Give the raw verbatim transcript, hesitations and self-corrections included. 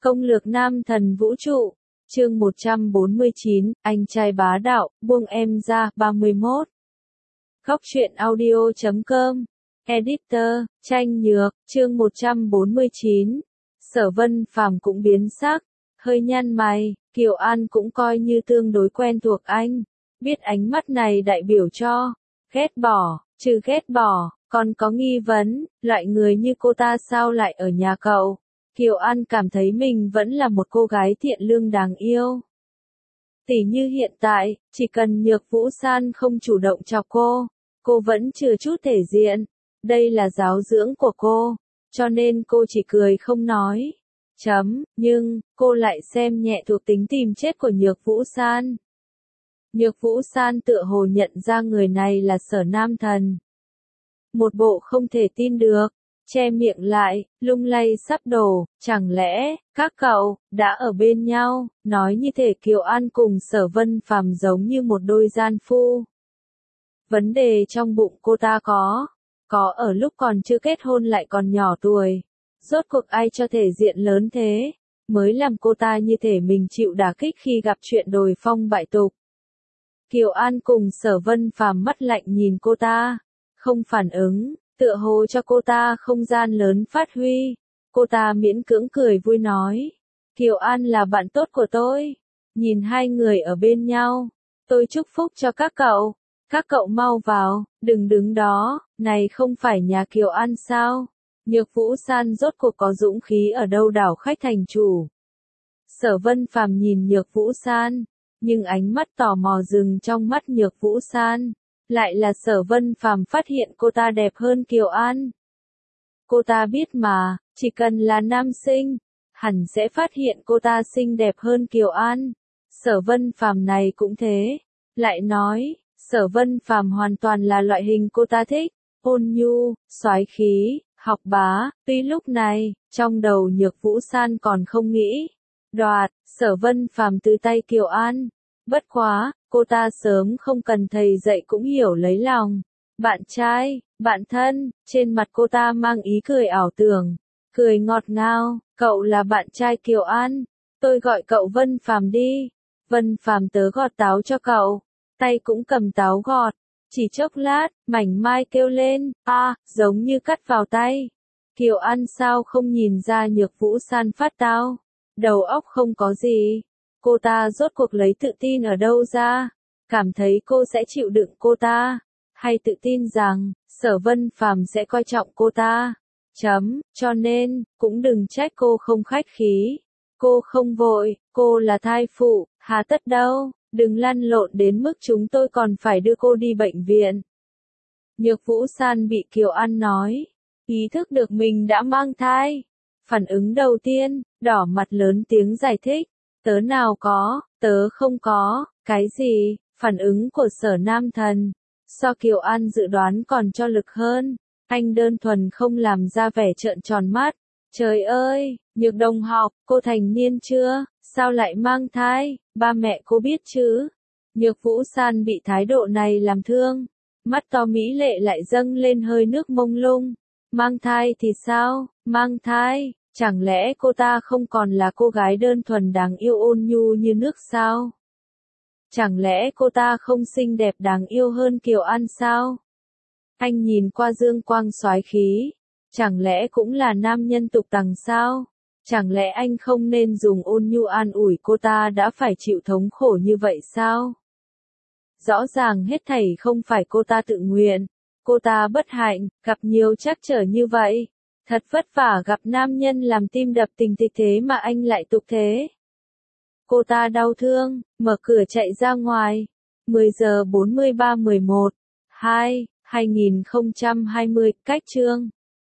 Công lược nam thần vũ trụ, chương một trăm bốn mươi chín, anh trai bá đạo, buông em ra, ba mươi mốt. Góc truyện audio chấm com, Editor, Tranh Nhược, chương một trăm bốn mươi chín. Sở Vân Phàm cũng biến sắc, hơi nhăn mày, Kiều An cũng coi như tương đối quen thuộc anh, biết ánh mắt này đại biểu cho ghét bỏ, trừ ghét bỏ, còn có nghi vấn, loại người như cô ta sao lại ở nhà cậu? Kiều An cảm thấy mình vẫn là một cô gái thiện lương đáng yêu. Tỉ như hiện tại, chỉ cần Nhược Vũ San không chủ động chọc cô, cô vẫn chưa chút thể diện. Đây là giáo dưỡng của cô, cho nên cô chỉ cười không nói. Chấm, nhưng, cô lại xem nhẹ thuộc tính tìm chết của Nhược Vũ San. Nhược Vũ San tựa hồ nhận ra người này là Sở Nam Thần. Một bộ không thể tin được, che miệng lại, lung lay sắp đổ, chẳng lẽ, các cậu, đã ở bên nhau, nói như thể Kiều An cùng Sở Vân Phàm giống như một đôi gian phu. Vấn đề trong bụng cô ta có, có ở lúc còn chưa kết hôn lại còn nhỏ tuổi. Rốt cuộc ai cho thể diện lớn thế, mới làm cô ta như thể mình chịu đả kích khi gặp chuyện đồi phong bại tục. Kiều An cùng Sở Vân Phàm mắt lạnh nhìn cô ta, không phản ứng, tựa hồ cho cô ta không gian lớn phát huy. Cô ta miễn cưỡng cười vui nói, Kiều An là bạn tốt của tôi, nhìn hai người ở bên nhau, tôi chúc phúc cho các cậu, các cậu mau vào, đừng đứng đó, này không phải nhà Kiều An sao? Nhược Vũ San rốt cuộc có dũng khí ở đâu đảo khách thành chủ. Sở Vân Phàm nhìn Nhược Vũ San, nhưng ánh mắt tò mò dừng trong mắt Nhược Vũ San, lại là Sở Vân Phàm phát hiện cô ta đẹp hơn Kiều An. Cô ta biết mà, chỉ cần là nam sinh, hẳn sẽ phát hiện cô ta xinh đẹp hơn Kiều An. Sở Vân Phàm này cũng thế, lại nói, Sở Vân Phàm hoàn toàn là loại hình cô ta thích, ôn nhu, soái khí, học bá. Tuy lúc này, trong đầu Nhược Vũ San còn không nghĩ đoạt Sở Vân Phàm từ tay Kiều An. Bất quá, cô ta sớm không cần thầy dạy cũng hiểu lấy lòng. Bạn trai, bạn thân, trên mặt cô ta mang ý cười ảo tưởng, cười ngọt ngào, cậu là bạn trai Kiều An, tôi gọi cậu Vân Phàm đi. Vân Phàm tớ gọt táo cho cậu, tay cũng cầm táo gọt, chỉ chốc lát, mảnh mai kêu lên, a, à, giống như cắt vào tay. Kiều An sao không nhìn ra Nhược Vũ San phát tao, đầu óc không có gì. Cô ta rốt cuộc lấy tự tin ở đâu ra, cảm thấy cô sẽ chịu đựng cô ta, hay tự tin rằng, Sở Vân Phàm sẽ coi trọng cô ta. Chấm, cho nên, cũng đừng trách cô không khách khí. Cô không vội, cô là thai phụ, hà tất đâu, đừng lăn lộn đến mức chúng tôi còn phải đưa cô đi bệnh viện. Nhược Vũ San bị Kiều An nói, ý thức được mình đã mang thai. Phản ứng đầu tiên, đỏ mặt lớn tiếng giải thích. Tớ nào có, tớ không có, cái gì? Phản ứng của Sở Nam Thần, so Kiều An dự đoán còn cho lực hơn. Anh đơn thuần không làm ra vẻ trợn tròn mắt. Trời ơi, Nhược đồng học, cô thành niên chưa? Sao lại mang thai? Ba mẹ cô biết chứ? Nhược Vũ San bị thái độ này làm thương. Mắt to mỹ lệ lại dâng lên hơi nước mông lung. Mang thai thì sao? Mang thai? Chẳng lẽ cô ta không còn là cô gái đơn thuần đáng yêu ôn nhu như nước sao? Chẳng lẽ cô ta không xinh đẹp đáng yêu hơn Kiều An sao? Anh nhìn qua dương quang soái khí, chẳng lẽ cũng là nam nhân tục tằng sao? Chẳng lẽ anh không nên dùng ôn nhu an ủi cô ta đã phải chịu thống khổ như vậy sao? Rõ ràng hết thảy không phải cô ta tự nguyện, cô ta bất hạnh, gặp nhiều trắc trở như vậy. Thật vất vả gặp nam nhân làm tim đập tình thịch thế mà anh lại tục thế. Cô ta đau thương, mở cửa chạy ra ngoài. mười giờ bốn mươi ba mười một, hai, hai nghìn không trăm hai mươi, cách chương.